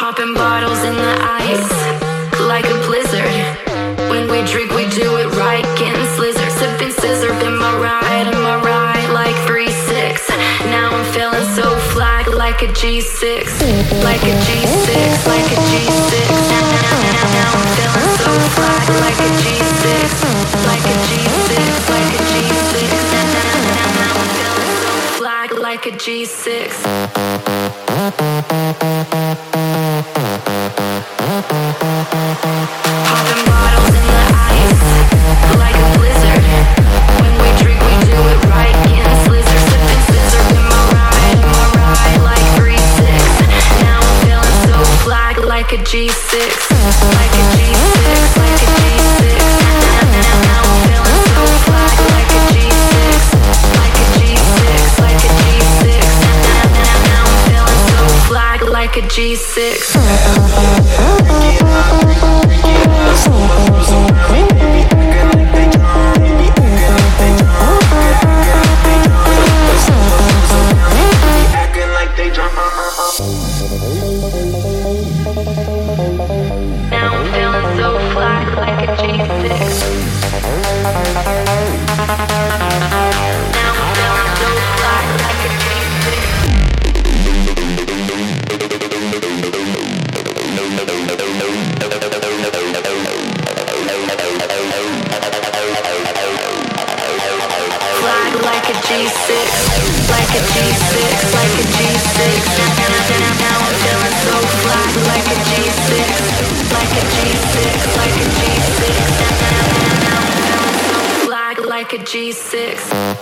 Popping bottles in the ice, like a blizzard. When we drink, we do it right, getting slizzard. Sipping scissor, in my ride, like 3-6. Now I'm feeling so fly, like a G6. Like a G6, like a G6. Now I'm feeling so fly, like a G6. Like a G6, like a G6. Now I'm feeling so fly, like a G6. Popping bottles in the ice, like a blizzard. When we drink, we do it right, getting slizzard. Sipping scissor in my ride, like 3-6. Now I'm feeling so fly, like a G6. Like a G6, like a G6. Now I'm feeling so fly, like a G6. Like a G6, like a G6. Now I'm feeling so fly, like a G6. Now I'm feeling so fly, like a G6. Now I'm feeling so fly, like a G6. Fly like a G6, like a G6, like a G6. Now I'm feeling so fly, like a G6, like a G6, like a G6. Now I'm feeling so fly, like a G6.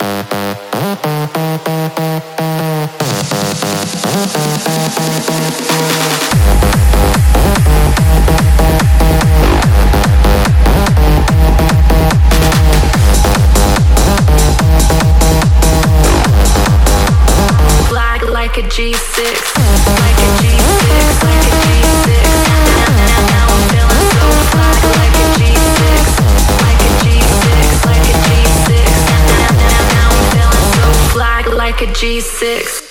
Like a G6, like a G6, like a G6. Now I'm feeling so fly, like a G6, like a G6, like a G6. Now I'm feeling so fly, like a G6.